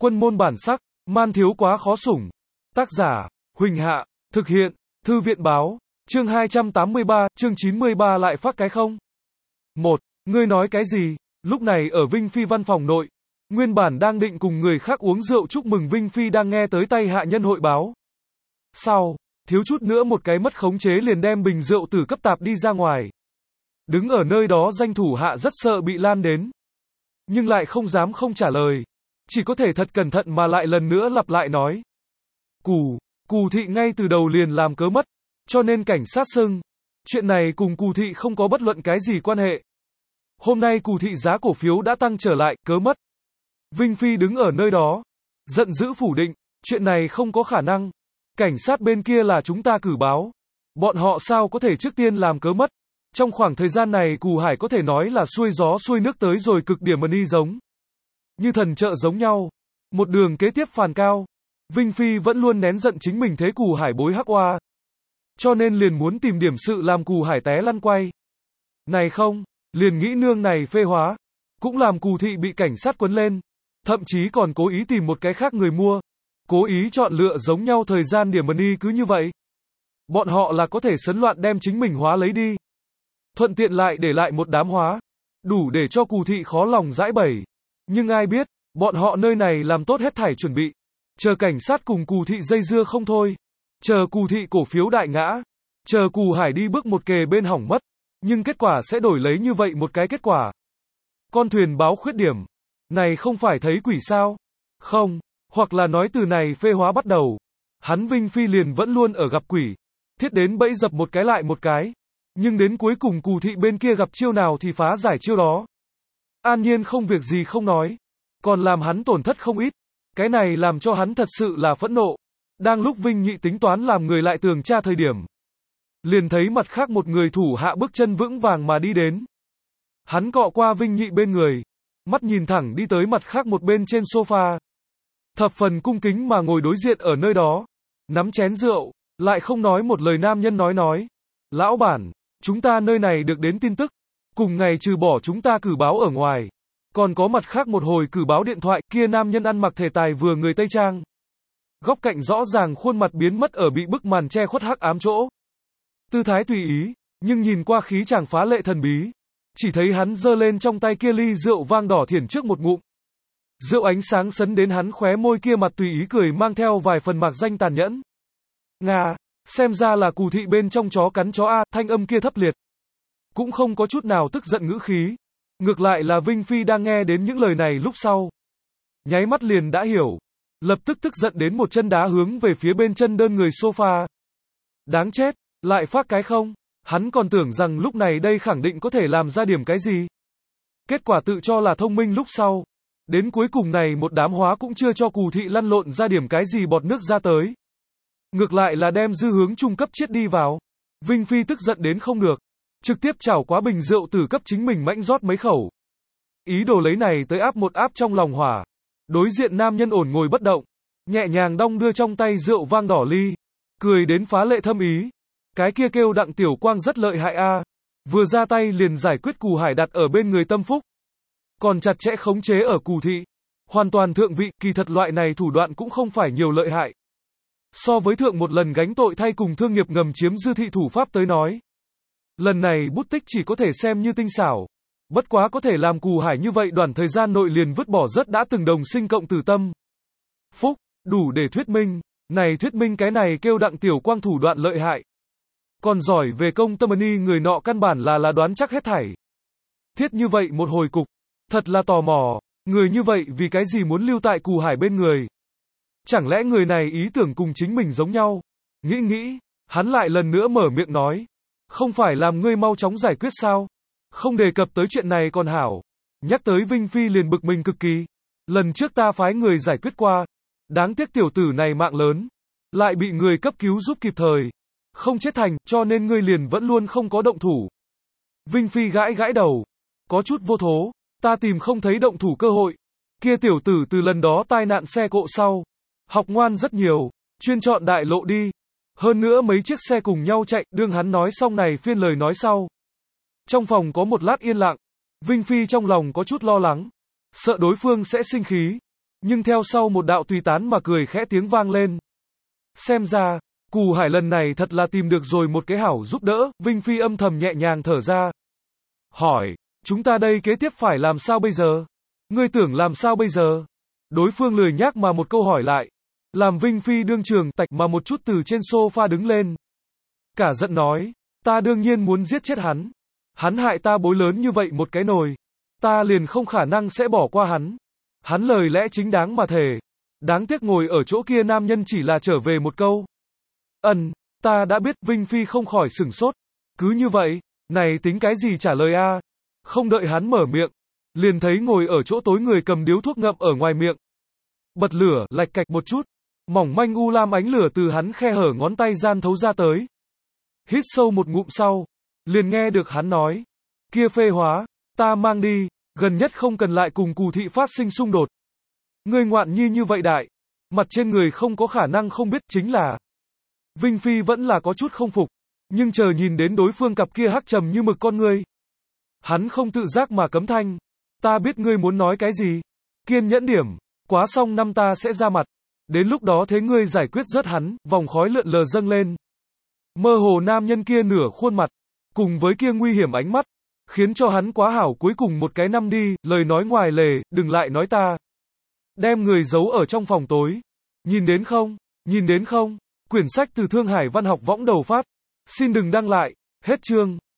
Quân môn bản sắc, man thiếu quá khó sủng. Tác giả, Huỳnh Hạ, thực hiện, Thư viện báo, chương 283, chương 93 lại phát cái không? 1. Ngươi nói cái gì? Lúc này ở Vinh Phi văn phòng nội, nguyên bản đang định cùng người khác uống rượu chúc mừng Vinh Phi đang nghe tới tay hạ nhân hội báo. Sau, thiếu chút nữa một cái mất khống chế liền đem bình rượu từ cấp tạp đi ra ngoài. Đứng ở nơi đó danh thủ hạ rất sợ bị lan đến. Nhưng lại không dám không trả lời. Chỉ có thể thật cẩn thận mà lại lần nữa lặp lại nói. Cù thị ngay từ đầu liền làm cớ mất. Cho nên cảnh sát xưng. Chuyện này cùng Cù thị không có bất luận cái gì quan hệ. Hôm nay Cù thị giá cổ phiếu đã tăng trở lại, cớ mất. Vinh Phi đứng ở nơi đó. Giận dữ phủ định. Chuyện này không có khả năng. Cảnh sát bên kia là chúng ta cử báo. Bọn họ sao có thể trước tiên làm cớ mất. Trong khoảng thời gian này Cù Hải có thể nói là xuôi gió xuôi nước tới rồi cực điểm mani giống. Như thần trợ giống nhau. Một đường kế tiếp phàn cao. Vinh Phi vẫn luôn nén giận chính mình thế Cù Hải bối hắc oa. Cho nên liền muốn tìm điểm sự làm Cù Hải té lăn quay. Này không, liền nghĩ nương này phê hóa. Cũng làm Cù thị bị cảnh sát quấn lên. Thậm chí còn cố ý tìm một cái khác người mua. Cố ý chọn lựa giống nhau thời gian điểm mani cứ như vậy. Bọn họ là có thể sấn loạn đem chính mình hóa lấy đi. Thuận tiện lại để lại một đám hóa. Đủ để cho Cù thị khó lòng giải bẩy. Nhưng ai biết, bọn họ nơi này làm tốt hết thảy chuẩn bị. Chờ cảnh sát cùng Cù thị dây dưa không thôi. Chờ Cù thị cổ phiếu đại ngã. Chờ Cù Hải đi bước một kề bên hỏng mất. Nhưng kết quả sẽ đổi lấy như vậy một cái kết quả. Con thuyền báo khuyết điểm. Này không phải thấy quỷ sao? Không. Hoặc là nói từ này phê hóa bắt đầu. Hắn Vinh Phi liền vẫn luôn ở gặp quỷ. Thiết đến bẫy dập một cái lại một cái. Nhưng đến cuối cùng Cù thị bên kia gặp chiêu nào thì phá giải chiêu đó. An nhiên không việc gì không nói. Còn làm hắn tổn thất không ít. Cái này làm cho hắn thật sự là phẫn nộ. Đang lúc Vinh Nhị tính toán làm người lại tường tra thời điểm. Liền thấy mặt khác một người thủ hạ bước chân vững vàng mà đi đến. Hắn cọ qua Vinh Nhị bên người. Mắt nhìn thẳng đi tới mặt khác một bên trên sofa. Thập phần cung kính mà ngồi đối diện ở nơi đó. Nắm chén rượu. Lại không nói một lời nam nhân nói. Lão bản, chúng ta nơi này được đến tin tức. Cùng ngày trừ bỏ chúng ta cử báo ở ngoài. Còn có mặt khác một hồi cử báo điện thoại kia nam nhân ăn mặc thể tài vừa người Tây Trang. Góc cạnh rõ ràng khuôn mặt biến mất ở bị bức màn che khuất hắc ám chỗ. Tư thái tùy ý, nhưng nhìn qua khí chàng phá lệ thần bí. Chỉ thấy hắn giơ lên trong tay kia ly rượu vang đỏ thiển trước một ngụm. Rượu ánh sáng sấn đến hắn khóe môi kia mặt tùy ý cười mang theo vài phần mạc danh tàn nhẫn. Ngà, xem ra là Cù thị bên trong chó cắn chó A, thanh âm kia thấp liệt. Cũng không có chút nào tức giận ngữ khí. Ngược lại là Vinh Phi đang nghe đến những lời này lúc sau. Nháy mắt liền đã hiểu. Lập tức tức giận đến một chân đá hướng về phía bên chân đơn người sofa. Đáng chết, lại phát cái không? Hắn còn tưởng rằng lúc này đây khẳng định có thể làm ra điểm cái gì. Kết quả tự cho là thông minh lúc sau. Đến cuối cùng này một đám hóa cũng chưa cho Cù thị lăn lộn ra điểm cái gì bọt nước ra tới. Ngược lại là đem dư hướng trung cấp chiết đi vào. Vinh Phi tức giận đến không được. Trực tiếp chảo quá bình rượu từ cấp chính mình mãnh rót mấy khẩu. Ý đồ lấy này tới áp một áp trong lòng hỏa. Đối diện nam nhân ổn ngồi bất động. Nhẹ nhàng đong đưa trong tay rượu vang đỏ ly. Cười đến phá lệ thâm ý. Cái kia kêu Đặng Tiểu Quang rất lợi hại a. Vừa ra tay liền giải quyết Cù Hải đặt ở bên người tâm phúc. Còn chặt chẽ khống chế ở Cù thị. Hoàn toàn thượng vị, kỳ thật loại này thủ đoạn cũng không phải nhiều lợi hại. So với thượng một lần gánh tội thay cùng thương nghiệp ngầm chiếm dư thị thủ pháp tới nói. Lần này bút tích chỉ có thể xem như tinh xảo. Bất quá có thể làm Cù Hải như vậy đoạn thời gian nội liền vứt bỏ rất đã từng đồng sinh cộng tử tâm. Phúc, đủ để thuyết minh. Này thuyết minh cái này kêu Đặng Tiểu Quang thủ đoạn lợi hại. Còn giỏi về công tâm y người nọ căn bản là đoán chắc hết thảy. Thiết như vậy một hồi cục. Thật là tò mò. Người như vậy vì cái gì muốn lưu tại Cù Hải bên người. Chẳng lẽ người này ý tưởng cùng chính mình giống nhau? Nghĩ, hắn lại lần nữa mở miệng nói. Không phải làm ngươi mau chóng giải quyết sao? Không đề cập tới chuyện này còn hảo. Nhắc tới Vinh Phi liền bực mình cực kỳ. Lần trước ta phái người giải quyết qua. Đáng tiếc tiểu tử này mạng lớn. Lại bị người cấp cứu giúp kịp thời. Không chết thành, cho nên ngươi liền vẫn luôn không có động thủ. Vinh Phi gãi đầu. Có chút vô thố. Ta tìm không thấy động thủ cơ hội. Kia tiểu tử từ lần đó tai nạn xe cộ sau. Học ngoan rất nhiều. Chuyên chọn đại lộ đi. Hơn nữa mấy chiếc xe cùng nhau chạy, đương hắn nói xong này phiên lời nói sau. Trong phòng có một lát yên lặng. Vinh Phi trong lòng có chút lo lắng. Sợ đối phương sẽ sinh khí. Nhưng theo sau một đạo tùy tán mà cười khẽ tiếng vang lên. Xem ra, Cù Hải lần này thật là tìm được rồi một cái hảo giúp đỡ, Vinh Phi âm thầm nhẹ nhàng thở ra. Hỏi, chúng ta đây kế tiếp phải làm sao bây giờ? Ngươi tưởng làm sao bây giờ? Đối phương lười nhác mà một câu hỏi lại. Làm Vinh Phi đương trường tạch mà một chút từ trên sofa đứng lên. Cả giận nói, ta đương nhiên muốn giết chết hắn. Hắn hại ta bối lớn như vậy một cái nồi. Ta liền không khả năng sẽ bỏ qua hắn. Hắn lời lẽ chính đáng mà thề. Đáng tiếc ngồi ở chỗ kia nam nhân chỉ là trở về một câu. Ta đã biết. Vinh Phi không khỏi sửng sốt. Cứ như vậy, này tính cái gì trả lời a? Không đợi hắn mở miệng, liền thấy ngồi ở chỗ tối người cầm điếu thuốc ngậm ở ngoài miệng. Bật lửa, lạch cạch một chút. Mỏng manh u lam ánh lửa từ hắn khe hở ngón tay gian thấu ra tới. Hít sâu một ngụm sau, liền nghe được hắn nói. Kia phê hóa, ta mang đi, gần nhất không cần lại cùng Cù thị phát sinh xung đột. Ngươi ngoạn nhi như vậy đại, mặt trên người không có khả năng không biết chính là. Vinh Phi vẫn là có chút không phục, nhưng chờ nhìn đến đối phương cặp kia hắc trầm như mực con ngươi. Hắn không tự giác mà cấm thanh. Ta biết ngươi muốn nói cái gì. Kiên nhẫn điểm, quá xong năm ta sẽ ra mặt. Đến lúc đó thế ngươi giải quyết rớt hắn, vòng khói lượn lờ dâng lên. Mơ hồ nam nhân kia nửa khuôn mặt, cùng với kia nguy hiểm ánh mắt, khiến cho hắn quá hảo cuối cùng một cái năm đi, lời nói ngoài lề, đừng lại nói ta. Đem người giấu ở trong phòng tối. Nhìn đến không? Nhìn đến không? Quyển sách từ Thương Hải Văn học võng đầu phát. Xin đừng đăng lại. Hết chương.